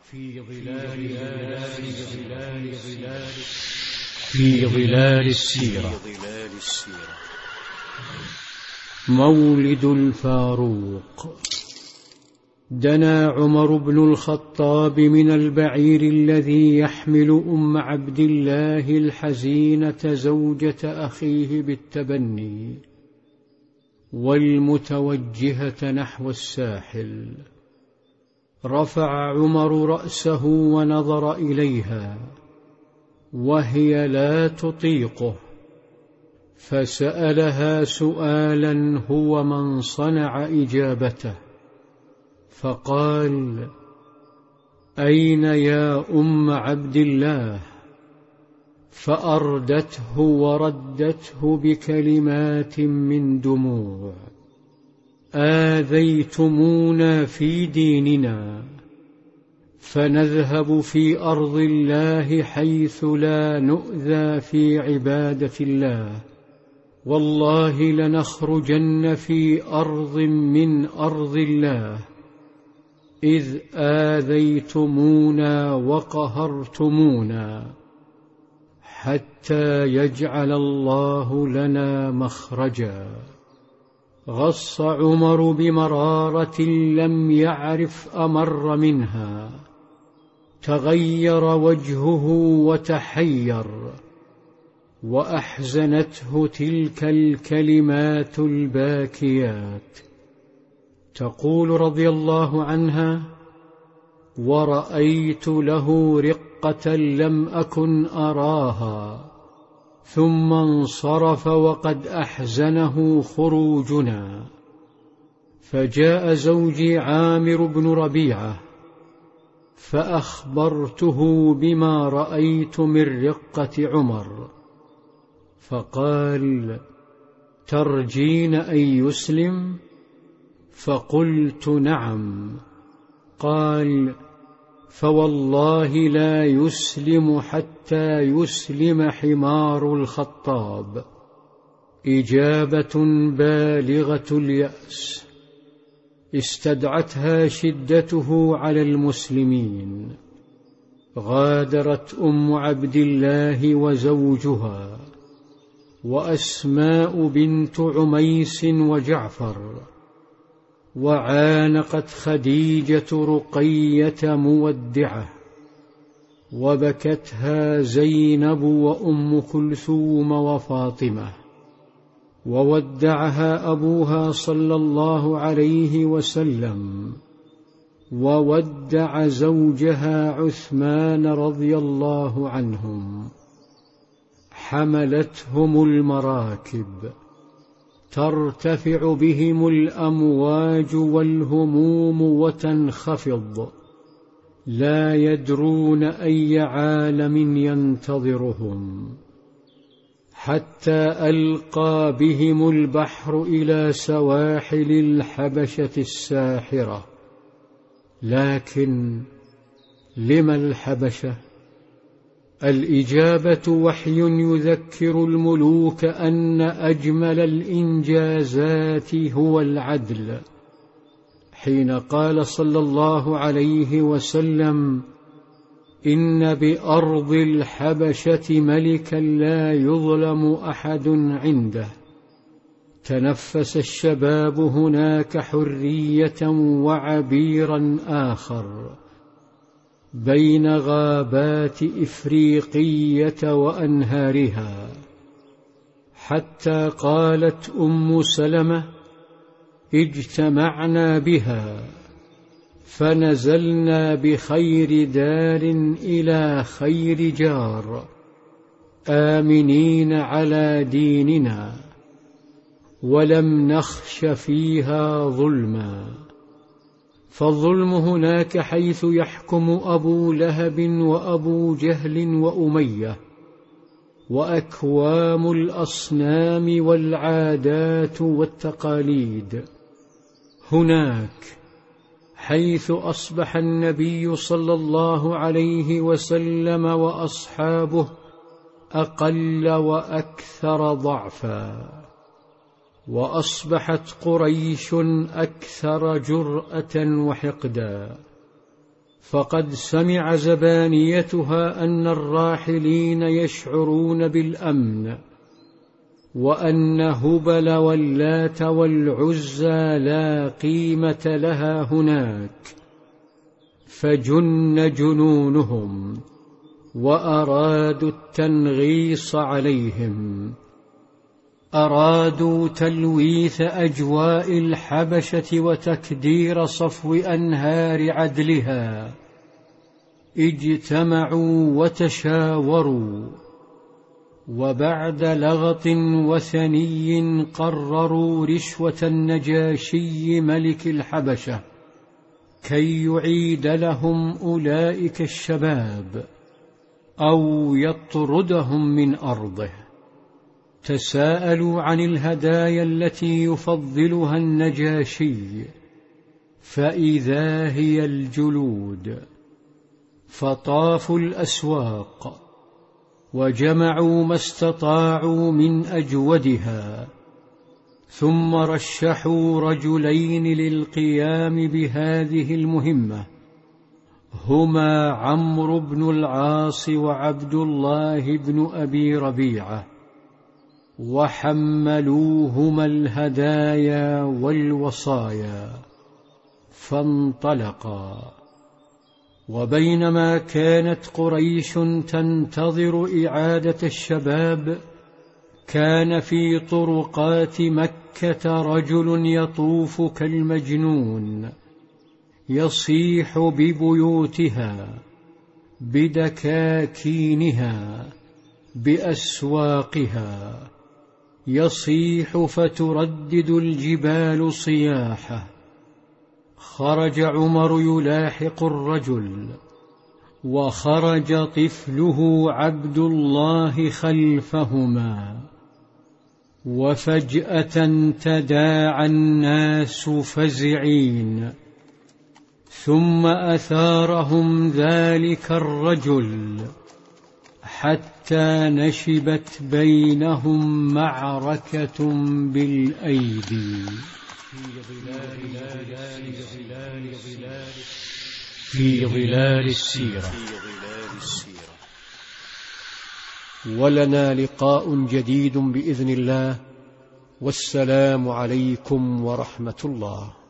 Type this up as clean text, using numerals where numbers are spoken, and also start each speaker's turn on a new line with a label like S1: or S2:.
S1: في ظلال السيرة. مولد الفاروق. دنا عمر بن الخطاب من البعير الذي يحمل أم عبد الله الحزينة زوجة أخيه بالتبني والمتوجهة نحو الساحل. رفع عمر رأسه ونظر إليها وهي لا تطيقه، فسألها سؤالا هو من صنع إجابته، فقال: أين يا أم عبد الله؟ فأردته وردته بكلمات من دموع: آذيتمونا في ديننا، فنذهب في أرض الله حيث لا نؤذى في عبادة الله، والله لنخرجن في أرض من أرض الله، إذ آذيتمونا وقهرتمونا، حتى يجعل الله لنا مخرجا. غص عمر بمرارة لم يعرف أمر منها، تغير وجهه وتحير، وأحزنته تلك الكلمات الباكيات. تقول رضي الله عنها: ورأيت له رقة لم أكن أراها، ثم انصرف وقد أحزنه خروجنا. فجاء زوجي عامر بن ربيعة فأخبرته بما رأيت من رقة عمر، فقال: ترجين أن يسلم؟ فقلت: نعم. قال: فوالله لا يسلم حتى يسلم حمار الخطاب. إجابة بالغة اليأس استدعتها شدته على المسلمين. غادرت أم عبد الله وزوجها وأسماء بنت عميس وجعفر، وعانقت خديجة رقية مودعة، وبكتها زينب وأم كلثوم وفاطمة، وودعها أبوها صلى الله عليه وسلم، وودع زوجها عثمان رضي الله عنهم. حملتهم المراكب، ترتفع بهم الأمواج والهموم وتنخفض، لا يدرون أي عالم ينتظرهم، حتى ألقى بهم البحر إلى سواحل الحبشة الساحرة. لكن لما الحبشة؟ الإجابة وحي يذكر الملوك أن أجمل الإنجازات هو العدل، حين قال صلى الله عليه وسلم: إن بأرض الحبشة ملكا لا يظلم أحد عنده. تنفس الشباب هناك حرية وعبيرا آخر بين غابات إفريقية وأنهارها، حتى قالت أم سلمة: اجتمعنا بها فنزلنا بخير دار إلى خير جار، آمنين على ديننا، ولم نخش فيها ظلما. فالظلم هناك حيث يحكم أبو لهب وأبو جهل وأمية، وأكوام الأصنام والعادات والتقاليد. هناك حيث أصبح النبي صلى الله عليه وسلم وأصحابه أقل وأكثر ضعفا، وأصبحت قريش أكثر جرأة وحقدا. فقد سمع زبانيتها أن الراحلين يشعرون بالأمن، وأن هبل واللات والعزى لا قيمة لها هناك، فجن جنونهم وأرادوا التنغيص عليهم. أرادوا تلويث أجواء الحبشة وتكدير صفو أنهار عدلها. اجتمعوا وتشاوروا، وبعد لغط وثني قرروا رشوة النجاشي ملك الحبشة كي يعيد لهم أولئك الشباب أو يطردهم من أرضه. تساءلوا عن الهدايا التي يفضلها النجاشي، فإذا هي الجلود. فطافوا الأسواق وجمعوا ما استطاعوا من أجودها، ثم رشحوا رجلين للقيام بهذه المهمة، هما عمرو بن العاص وعبد الله بن أبي ربيعة، وحملوهما الهدايا والوصايا فانطلقا. وبينما كانت قريش تنتظر إعادة الشباب، كان في طرقات مكة رجل يطوف كالمجنون، يصيح ببيوتها، بدكاكينها، بأسواقها، يصيح فتردد الجبال صياحه. خرج عمر يلاحق الرجل، وخرج طفله عبد الله خلفهما، وفجأة تداعى الناس فزعين، ثم أثارهم ذلك الرجل حتى نشبت بينهم معركة بالأيدي.
S2: في ظلال السيرة.
S1: ولنا لقاء جديد بإذن الله، والسلام عليكم ورحمة الله.